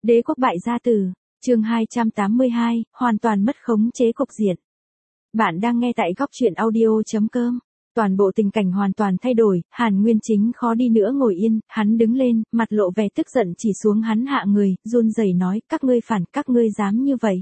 Đế quốc bại gia tử, chương 282, hoàn toàn mất khống chế cục diện. Bạn đang nghe tại góc truyện audio.com. Toàn bộ tình cảnh hoàn toàn thay đổi, Hàn Nguyên Chính khó đi nữa ngồi yên, hắn đứng lên, mặt lộ vẻ tức giận chỉ xuống hắn hạ người, run rẩy nói, các ngươi phản, các ngươi dám như vậy.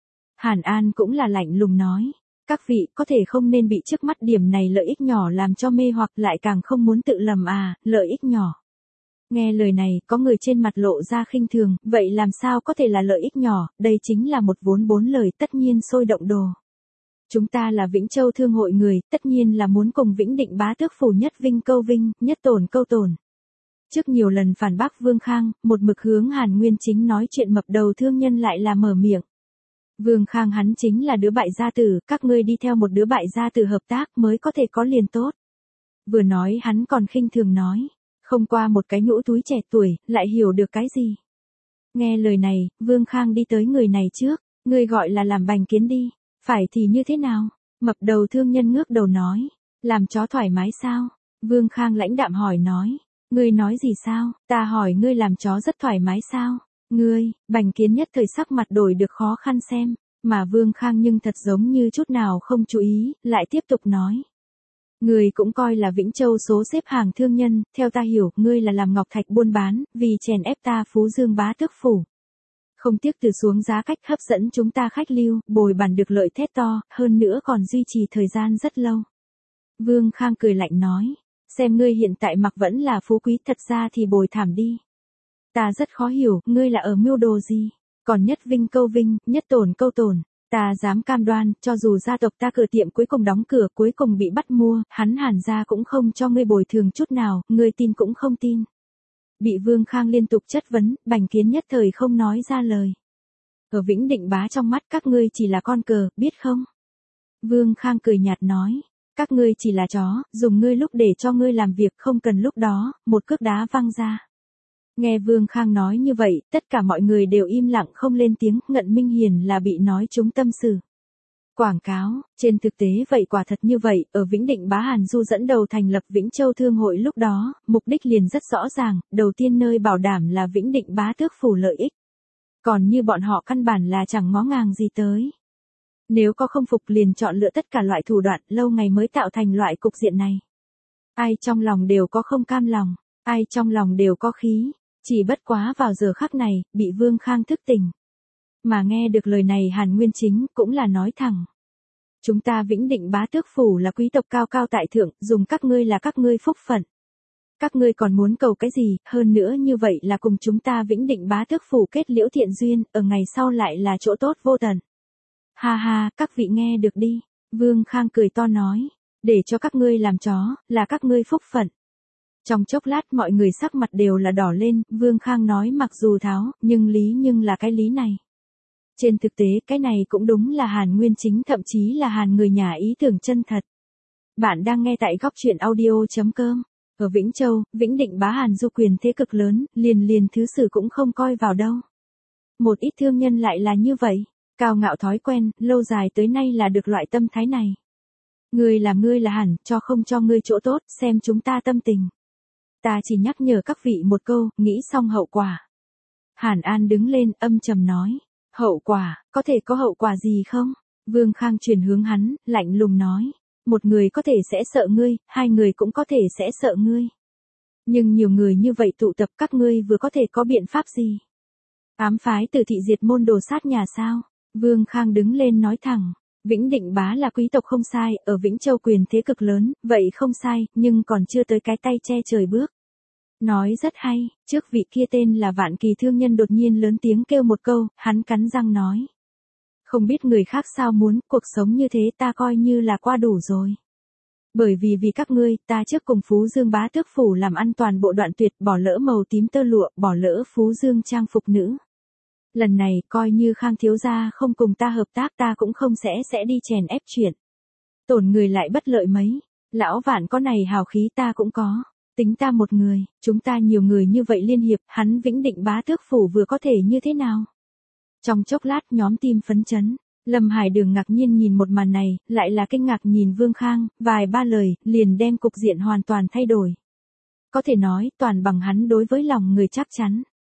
Hàn An cũng là lạnh lùng nói, các vị có thể không nên bị trước mắt điểm này lợi ích nhỏ làm cho mê hoặc, lại càng không muốn tự lầm à, lợi ích nhỏ. Nghe lời này, có người trên mặt lộ ra khinh thường, vậy làm sao có thể là lợi ích nhỏ, đây chính là một vốn 4 lời, tất nhiên sôi động đồ. Chúng ta là Vĩnh Châu Thương hội người, tất nhiên là muốn cùng Vĩnh Định bá tước phủ nhất vinh câu vinh, nhất tổn câu tổn. Trước nhiều lần phản bác Vương Khang, một mực hướng Hàn Nguyên Chính nói chuyện mập đầu thương nhân lại là mở miệng. Vương Khang hắn chính là đứa bại gia tử, các ngươi đi theo một đứa bại gia tử hợp tác mới có thể có liền tốt. Vừa nói hắn còn khinh thường nói, không qua một cái nhũ túi trẻ tuổi, lại hiểu được cái gì. Nghe lời này, Vương Khang đi tới người này trước, ngươi gọi là làm bành kiến đi, phải thì như thế nào? Mập đầu thương nhân ngước đầu nói, làm chó thoải mái sao? Vương Khang lãnh đạm hỏi nói, ngươi nói gì sao? Ta hỏi ngươi làm chó rất thoải mái sao? Ngươi, bành kiến nhất thời sắc mặt đổi được khó khăn xem, mà Vương Khang nhưng thật giống như chút nào không chú ý, lại tiếp tục nói. Ngươi cũng coi là Vĩnh Châu số xếp hàng thương nhân, theo ta hiểu, ngươi là làm ngọc thạch buôn bán, vì chèn ép ta Phú Dương bá tước phủ. Không tiếc từ xuống giá cách hấp dẫn chúng ta khách lưu, bồi bàn được lợi thét to, hơn nữa còn duy trì thời gian rất lâu. Vương Khang cười lạnh nói, xem ngươi hiện tại mặc vẫn là phú quý, thật ra thì bồi thảm đi. Ta rất khó hiểu, ngươi là ở mưu đồ gì, còn nhất vinh câu vinh, nhất tổn câu tổn. Ta dám cam đoan, cho dù gia tộc ta cửa tiệm cuối cùng đóng cửa, cuối cùng bị bắt mua, hắn Hàn gia cũng không cho ngươi bồi thường chút nào, ngươi tin cũng không tin. Bị Vương Khang liên tục chất vấn, bành kiến nhất thời không nói ra lời. Ở Vĩnh Định bá trong mắt các ngươi chỉ là con cờ, biết không? Vương Khang cười nhạt nói, các ngươi chỉ là chó, dùng ngươi lúc để cho ngươi làm việc, không cần lúc đó, một cước đá văng ra. Nghe Vương Khang nói như vậy, tất cả mọi người đều im lặng không lên tiếng, Ngận Minh Hiền là bị nói trúng tâm sự. Quảng cáo, trên thực tế vậy quả thật như vậy, ở Vĩnh Định bá Hàn Du dẫn đầu thành lập Vĩnh Châu Thương hội lúc đó, mục đích liền rất rõ ràng, đầu tiên nơi bảo đảm là Vĩnh Định bá tước phủ lợi ích. Còn như bọn họ căn bản là chẳng ngó ngàng gì tới. Nếu có không phục liền chọn lựa tất cả loại thủ đoạn, lâu ngày mới tạo thành loại cục diện này. Ai trong lòng đều có không cam lòng, ai trong lòng đều có khí. Chỉ bất quá vào giờ khắc này, bị Vương Khang thức tỉnh. Mà nghe được lời này Hàn Nguyên Chính cũng là nói thẳng. Chúng ta Vĩnh Định bá tước phủ là quý tộc cao cao tại thượng, dùng các ngươi là các ngươi phúc phận. Các ngươi còn muốn cầu cái gì, hơn nữa như vậy là cùng chúng ta Vĩnh Định bá tước phủ kết liễu thiện duyên, ở ngày sau lại là chỗ tốt vô tận. Ha ha, các vị nghe được đi, Vương Khang cười to nói, để cho các ngươi làm chó, là các ngươi phúc phận. Trong chốc lát mọi người sắc mặt đều là đỏ lên, Vương Khang nói mặc dù tháo, nhưng là cái lý này. Trên thực tế cái này cũng đúng là Hàn Nguyên Chính, thậm chí là Hàn người nhà ý tưởng chân thật. Bạn đang nghe tại góc truyện audio.com. Ở Vĩnh Châu, Vĩnh Định bá Hàn Du quyền thế cực lớn, liền thứ sử cũng không coi vào đâu. Một ít thương nhân lại là như vậy, cao ngạo thói quen, lâu dài tới nay là được loại tâm thái này. Ngươi là hẳn, cho không cho ngươi chỗ tốt, xem chúng ta tâm tình. Ta chỉ nhắc nhở các vị một câu, nghĩ xong hậu quả. Hàn An đứng lên, âm trầm nói. Hậu quả, có thể có hậu quả gì không? Vương Khang chuyển hướng hắn, lạnh lùng nói. Một người có thể sẽ sợ ngươi, hai người cũng có thể sẽ sợ ngươi. Nhưng nhiều người như vậy tụ tập các ngươi vừa có thể có biện pháp gì? Ám phái Tử thị diệt môn đồ sát nhà sao? Vương Khang đứng lên nói thẳng. Vĩnh Định bá là quý tộc không sai, ở Vĩnh Châu quyền thế cực lớn, vậy không sai, nhưng còn chưa tới cái tay che trời bước. Nói rất hay, trước vị kia tên là Vạn Kỳ thương nhân đột nhiên lớn tiếng kêu một câu, hắn cắn răng nói. Không biết người khác sao muốn, cuộc sống như thế ta coi như là qua đủ rồi. Bởi vì các ngươi, ta trước cùng Phú Dương bá tước phủ làm ăn toàn bộ đoạn tuyệt, bỏ lỡ màu tím tơ lụa, bỏ lỡ Phú Dương trang phục nữ. Lần này, coi như Khang thiếu gia không cùng ta hợp tác ta cũng không sẽ đi chèn ép chuyện. Tổn người lại bất lợi mấy, lão Vạn có này hào khí ta cũng có. Tính ta một người, chúng ta nhiều người như vậy liên hiệp, hắn Vĩnh Định bá tước phủ vừa có thể như thế nào? Trong chốc lát nhóm tim phấn chấn, Lâm Hải Đường ngạc nhiên nhìn một màn này, lại là kinh ngạc nhìn Vương Khang, vài ba lời, liền đem cục diện hoàn toàn thay đổi. Có thể nói, toàn bằng hắn đối với lòng người chắc chắn.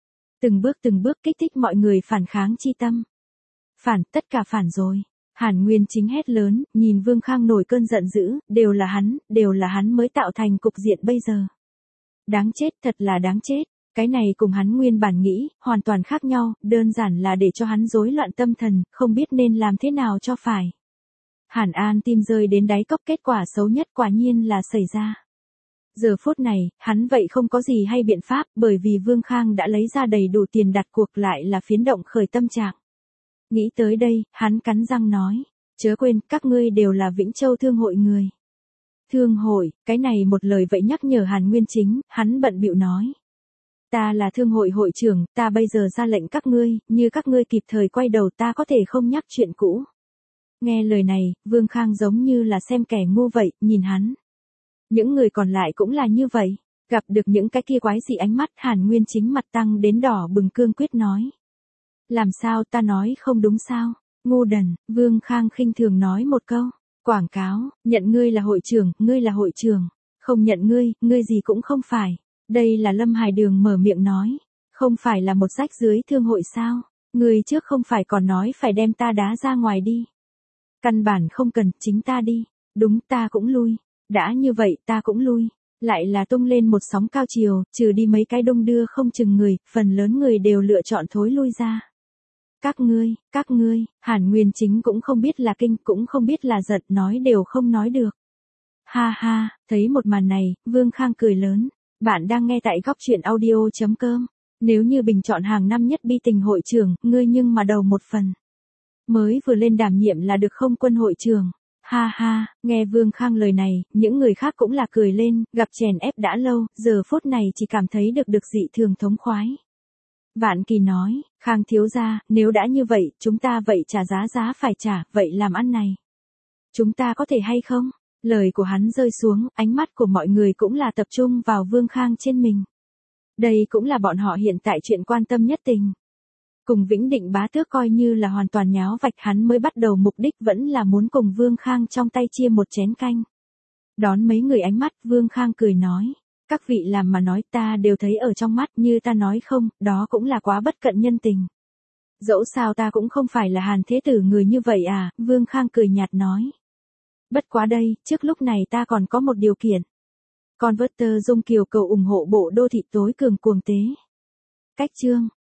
từng bước kích thích mọi người phản kháng chi tâm. Phản, tất cả phản rồi. Hàn Nguyên Chính hét lớn, nhìn Vương Khang nổi cơn giận dữ, đều là hắn mới tạo thành cục diện bây giờ. Đáng chết, thật là đáng chết. Cái này cùng hắn nguyên bản nghĩ, hoàn toàn khác nhau, đơn giản là để cho hắn rối loạn tâm thần, không biết nên làm thế nào cho phải. Hàn An tim rơi đến đáy cốc, kết quả xấu nhất quả nhiên là xảy ra. Giờ phút này, hắn vậy không có gì hay biện pháp, bởi vì Vương Khang đã lấy ra đầy đủ tiền đặt cuộc, lại là phiến động khởi tâm trạng. Nghĩ tới đây, hắn cắn răng nói, chớ quên, các ngươi đều là Vĩnh Châu Thương hội người. Thương hội, cái này một lời vậy nhắc nhở Hàn Nguyên Chính, hắn bận bịu nói. Ta là thương hội hội trưởng, ta bây giờ ra lệnh các ngươi, như các ngươi kịp thời quay đầu ta có thể không nhắc chuyện cũ. Nghe lời này, Vương Khang giống như là xem kẻ ngu vậy, nhìn hắn. Những người còn lại cũng là như vậy, gặp được những cái kia quái dị ánh mắt, Hàn Nguyên Chính mặt tăng đến đỏ bừng, cương quyết nói. Làm sao, ta nói không đúng sao? Ngu đần, Vương Khang khinh thường nói một câu. Quảng cáo, nhận ngươi là hội trưởng, ngươi là hội trưởng. Không nhận ngươi gì cũng không phải. Đây là Lâm Hải Đường mở miệng nói. Không phải là một rách dưới thương hội sao? Ngươi trước không phải còn nói phải đem ta đá ra ngoài đi. Căn bản không cần, chính ta đi. Đúng, ta cũng lui. Đã như vậy ta cũng lui. Lại là tung lên một sóng cao chiều, trừ đi mấy cái đông đưa không chừng người, phần lớn người đều lựa chọn thối lui ra. Các ngươi, Hàn Nguyên Chính cũng không biết là kinh, cũng không biết là giận, nói đều không nói được. Ha ha, thấy một màn này, Vương Khang cười lớn. Bạn đang nghe tại góc truyện audio.com. Nếu như bình chọn hàng năm nhất bi tình hội trưởng, ngươi nhưng mà đầu một phần. Mới vừa lên đảm nhiệm là được không, Quân hội trưởng. Ha ha, nghe Vương Khang lời này, những người khác cũng là cười lên, gặp chèn ép đã lâu, giờ phút này chỉ cảm thấy được dị thường thống khoái. Vạn Kỳ nói, Khang thiếu gia, nếu đã như vậy, chúng ta vậy trả giá phải trả, vậy làm ăn này. Chúng ta có thể hay không? Lời của hắn rơi xuống, ánh mắt của mọi người cũng là tập trung vào Vương Khang trên mình. Đây cũng là bọn họ hiện tại chuyện quan tâm nhất tình. Cùng Vĩnh Định bá tước coi như là hoàn toàn nháo vạch, hắn mới bắt đầu mục đích vẫn là muốn cùng Vương Khang trong tay chia một chén canh. Đón mấy người ánh mắt, Vương Khang cười nói. Các vị làm mà nói ta đều thấy ở trong mắt, như ta nói không, đó cũng là quá bất cận nhân tình. Dẫu sao ta cũng không phải là Hàn Thế Tử người như vậy à, Vương Khang cười nhạt nói. Bất quá đây, trước lúc này ta còn có một điều kiện. Converter Dung Kiều cầu ủng hộ bộ đô thị tối cường cuồng tế. Cách chương.